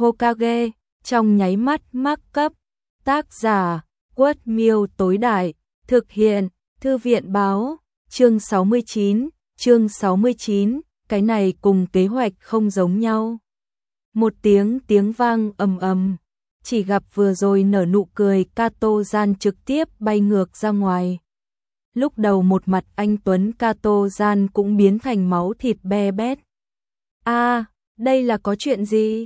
Hokage, trong nháy mắt mắc cấp. Tác giả, Quất Miêu tối đại, thực hiện, Thư viện báo, chương 69, cái này cùng kế hoạch không giống nhau. Một tiếng vang ầm ầm, chỉ gặp vừa rồi nở nụ cười Kato-gian trực tiếp bay ngược ra ngoài. Lúc đầu một mặt anh tuấn Kato-gian cũng biến thành máu thịt be bét. Đây là có chuyện gì?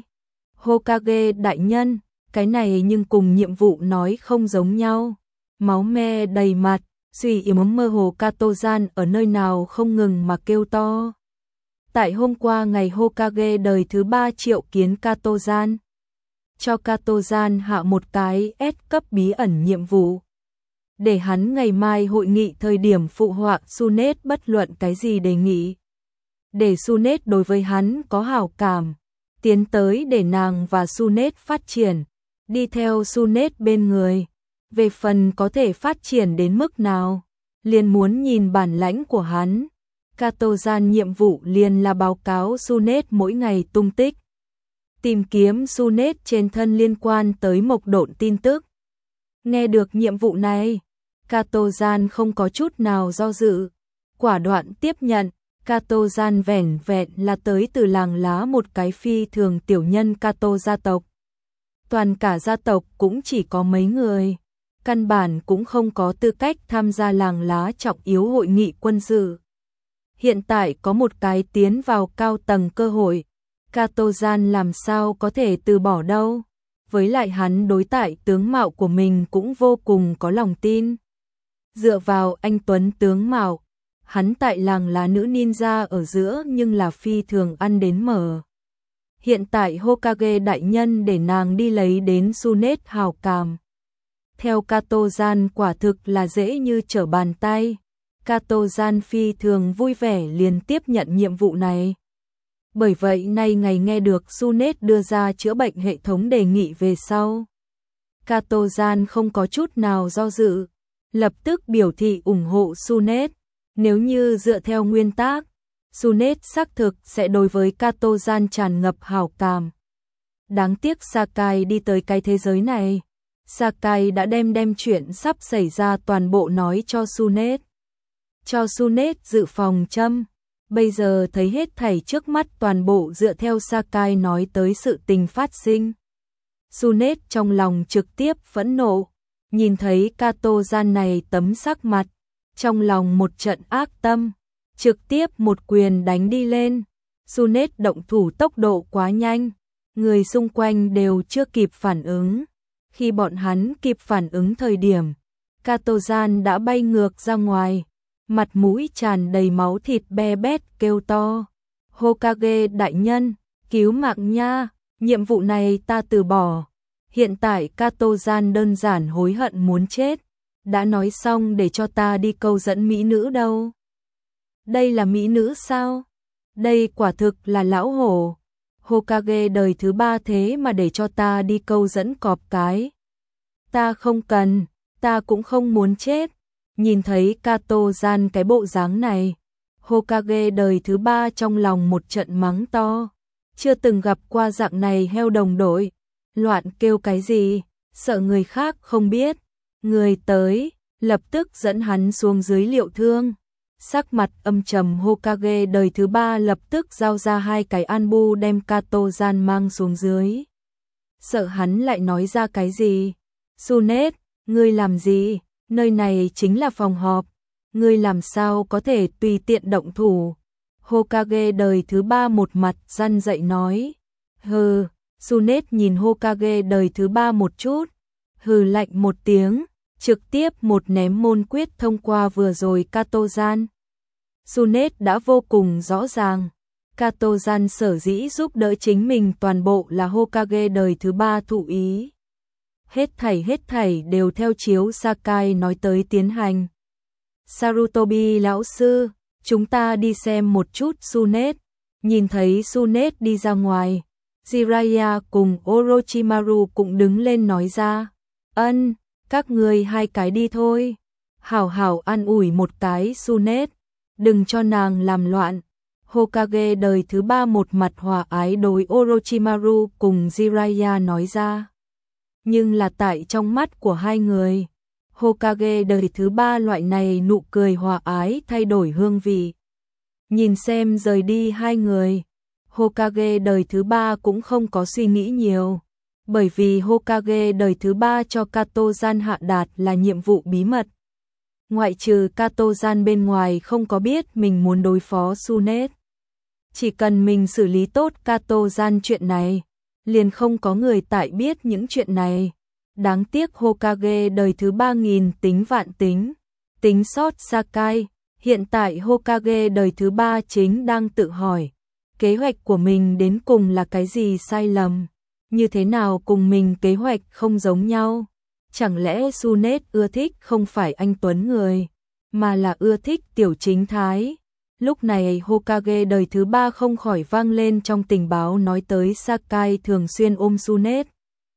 Hokage đại nhân, cái này nhưng cùng nhiệm vụ nói không giống nhau. Máu me đầy mặt, suy yếu mơ hồ Kato-gian ở nơi nào không ngừng mà kêu to. Tại hôm qua ngày Hokage đời thứ 3 triệu kiến Kato-gian, cho Kato-gian hạ một cái S cấp bí ẩn nhiệm vụ, để hắn ngày mai hội nghị thời điểm phụ họa Tsunade bất luận cái gì đề nghị, để Tsunade đối với hắn có hảo cảm, tiến tới để nàng và Tsunade phát triển, đi theo Tsunade bên người. Về phần có thể phát triển đến mức nào, liền muốn nhìn bản lãnh của hắn. Kato-gian nhiệm vụ liền là báo cáo Tsunade mỗi ngày tung tích, tìm kiếm Tsunade trên thân liên quan tới Mộc Độn tin tức. Nghe được nhiệm vụ này, Kato-gian không có chút nào do dự, quả đoạn tiếp nhận. Kato-gian vẻn vẹn là tới từ làng lá một cái phi thường tiểu nhân Kato gia tộc. Toàn cả gia tộc cũng chỉ có mấy người, căn bản cũng không có tư cách tham gia làng lá trọng yếu hội nghị quân sự. Hiện tại có một cái tiến vào cao tầng cơ hội, Kato-gian làm sao có thể từ bỏ đâu. Với lại hắn đối tại tướng mạo của mình cũng vô cùng có lòng tin. Dựa vào anh tuấn tướng mạo, hắn tại làng lá nữ ninja ở giữa nhưng là phi thường ăn đến mở. Hiện tại Hokage đại nhân để nàng đi lấy đến Tsunade hào cảm. Theo Kato-gian quả thực là dễ như trở bàn tay. Kato-gian phi thường vui vẻ liền tiếp nhận nhiệm vụ này. Bởi vậy nay ngày nghe được Tsunade đưa ra chữa bệnh hệ thống đề nghị về sau, Kato-gian không có chút nào do dự, lập tức biểu thị ủng hộ Tsunade. Nếu như dựa theo nguyên tắc, Tsunade xác thực sẽ đối với Kato-gian tràn ngập hảo cảm. Đáng tiếc Sakai đi tới cái thế giới này, Sakai đã đem chuyện sắp xảy ra toàn bộ nói cho Tsunade. Cho Tsunade dự phòng châm, bây giờ thấy hết thảy trước mắt toàn bộ dựa theo Sakai nói tới sự tình phát sinh. Tsunade trong lòng trực tiếp phẫn nộ, nhìn thấy Kato-gian này tấm sắc mặt, trong lòng một trận ác tâm, trực tiếp một quyền đánh đi lên. Tsunade động thủ tốc độ quá nhanh, người xung quanh đều chưa kịp phản ứng. Khi bọn hắn kịp phản ứng thời điểm, Kato-gian đã bay ngược ra ngoài, mặt mũi tràn đầy máu thịt be bét kêu to. Hokage đại nhân, cứu mạng nha, nhiệm vụ này ta từ bỏ. Hiện tại Kato-gian đơn giản hối hận muốn chết, đã nói xong để cho ta đi câu dẫn mỹ nữ đâu. Đây là mỹ nữ sao? Đây quả thực là lão hổ. Hokage đời thứ 3 thế mà để cho ta đi câu dẫn cọp cái. Ta không cần, ta cũng không muốn chết. Nhìn thấy Kato-gian cái bộ dáng này, Hokage đời thứ 3 trong lòng một trận mắng to. Chưa từng gặp qua dạng này heo đồng đội. Loạn kêu cái gì, sợ người khác không biết. Người tới, lập tức dẫn hắn xuống dưới liệu thương. Sắc mặt âm trầm Hokage đời thứ 3 lập tức giao ra 2 cái anbu đem Kato-gian mang xuống dưới. Sợ hắn lại nói ra cái gì. Tsunade, ngươi làm gì? Nơi này chính là phòng họp. Ngươi làm sao có thể tùy tiện động thủ? Hokage đời thứ 3 một mặt răn dậy nói. Hừ, Tsunade nhìn Hokage đời thứ 3 một chút. Hừ lạnh một tiếng, trực tiếp một ném môn quyết thông qua vừa rồi Kato-gian. Tsunade đã vô cùng rõ ràng, Kato-gian sở dĩ giúp đỡ chính mình toàn bộ là Hokage đời thứ 3 thụ ý. Hết thảy đều theo chiếu Sakai nói tới tiến hành. Sarutobi lão sư, chúng ta đi xem một chút Tsunade. Nhìn thấy Tsunade đi ra ngoài, Jiraiya cùng Orochimaru cũng đứng lên nói ra. Các ngươi 2 cái đi thôi. Hảo hảo an ủi một cái Tsunade, đừng cho nàng làm loạn. Hokage đời thứ 3 một mặt hòa ái đối Orochimaru cùng Jiraiya nói ra. Nhưng là tại trong mắt của hai người, Hokage đời thứ 3 loại này nụ cười hòa ái thay đổi hương vị. Nhìn xem rời đi hai người, Hokage đời thứ 3 cũng không có suy nghĩ nhiều, bởi vì Hokage đời thứ 3 cho Kato-gian hạ đạt là nhiệm vụ bí mật. Ngoại trừ Kato-gian bên ngoài không có biết mình muốn đối phó Tsunade. Chỉ cần mình xử lý tốt Kato-gian chuyện này, liền không có người tại biết những chuyện này. Đáng tiếc Hokage đời thứ 3000 tính vạn tính sót Sakai. Hiện tại Hokage đời thứ 3 chính đang tự hỏi, kế hoạch của mình đến cùng là cái gì sai lầm, như thế nào cùng mình kế hoạch không giống nhau. Chẳng lẽ Tsunade ưa thích không phải anh tuấn người, mà là ưa thích tiểu chính thái. Lúc này Hokage đời thứ 3 không khỏi vang lên trong tình báo nói tới Sakai thường xuyên ôm Tsunade.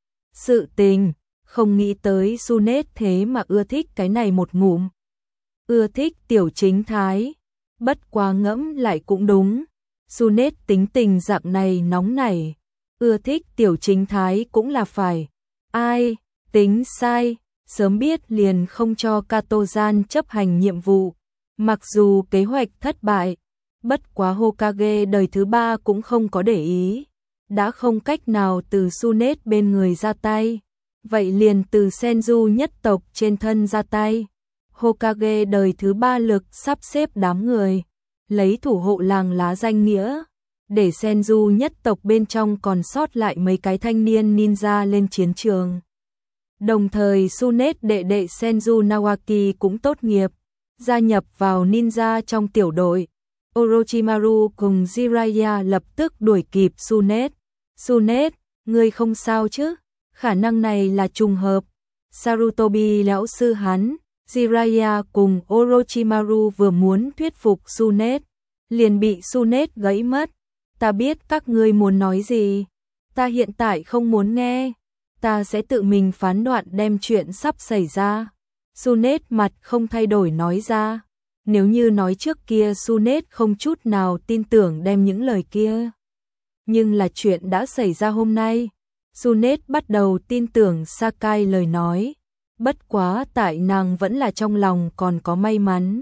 Sự tình, không nghĩ tới Tsunade thế mà ưa thích cái này một ngụm. Ưa thích tiểu chính thái, bất quá ngẫm lại cũng đúng. Tsunade tính tình dạng này nóng nảy, ưa thích tiểu chính thái cũng là phải. Ai, tính sai, sớm biết liền không cho Kato-gian chấp hành nhiệm vụ. Mặc dù kế hoạch thất bại, bất quá Hokage đời thứ 3 cũng không có để ý. Đã không cách nào từ Tsunade bên người ra tay, vậy liền từ Senju nhất tộc trên thân ra tay. Hokage đời thứ 3 lực sắp xếp đám người, lấy thủ hộ làng lá danh nghĩa, để Senju nhất tộc bên trong còn sót lại mấy cái thanh niên ninja lên chiến trường. Đồng thời Tsunade đệ đệ Senju Nawaki cũng tốt nghiệp, gia nhập vào ninja trong tiểu đội. Orochimaru cùng Jiraiya lập tức đuổi kịp Tsunade. Tsunade, ngươi không sao chứ? Khả năng này là trùng hợp. Sarutobi lão sư hắn, Jiraiya cùng Orochimaru vừa muốn thuyết phục Tsunade, liền bị Tsunade gãy mất. Ta biết các ngươi muốn nói gì, ta hiện tại không muốn nghe, ta sẽ tự mình phán đoạn đem chuyện sắp xảy ra. Tsunade mặt không thay đổi nói ra, nếu như nói trước kia Tsunade không chút nào tin tưởng đem những lời kia. Nhưng là chuyện đã xảy ra hôm nay, Tsunade bắt đầu tin tưởng Sakai lời nói, bất quá tại nàng vẫn là trong lòng còn có may mắn.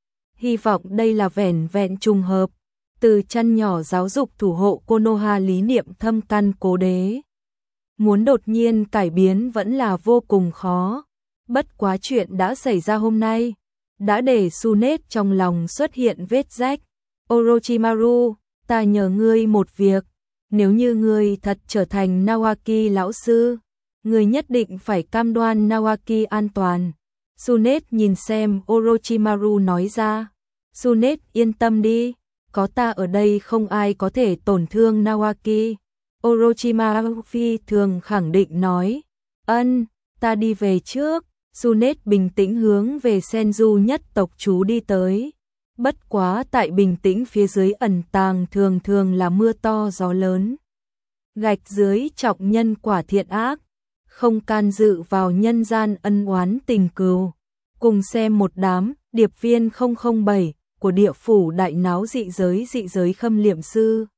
Hy vọng đây là vẻn vẹn trùng hợp, từ chân nhỏ giáo dục thủ hộ Konoha lý niệm thâm căn cố đế. Muốn đột nhiên cải biến vẫn là vô cùng khó, bất quá chuyện đã xảy ra hôm nay, đã để Tsunade trong lòng xuất hiện vết rách. Orochimaru, ta nhờ ngươi một việc, nếu như ngươi thật trở thành Nawaki lão sư, ngươi nhất định phải cam đoan Nawaki an toàn. Tsunade nhìn xem Orochimaru nói ra. Tsunade yên tâm đi, có ta ở đây không ai có thể tổn thương Nawaki. Orochimaru phi thường khẳng định nói. Ân, ta đi về trước. Tsunade bình tĩnh hướng về Senju nhất tộc chú đi tới. Bất quá tại bình tĩnh phía dưới ẩn tàng thường thường là mưa to gió lớn. Gạch dưới trọng nhân quả thiện ác, không can dự vào nhân gian ân oán tình cừu. Cùng xem một đám điệp viên 007 của địa phủ đại náo dị giới khâm liệm sư.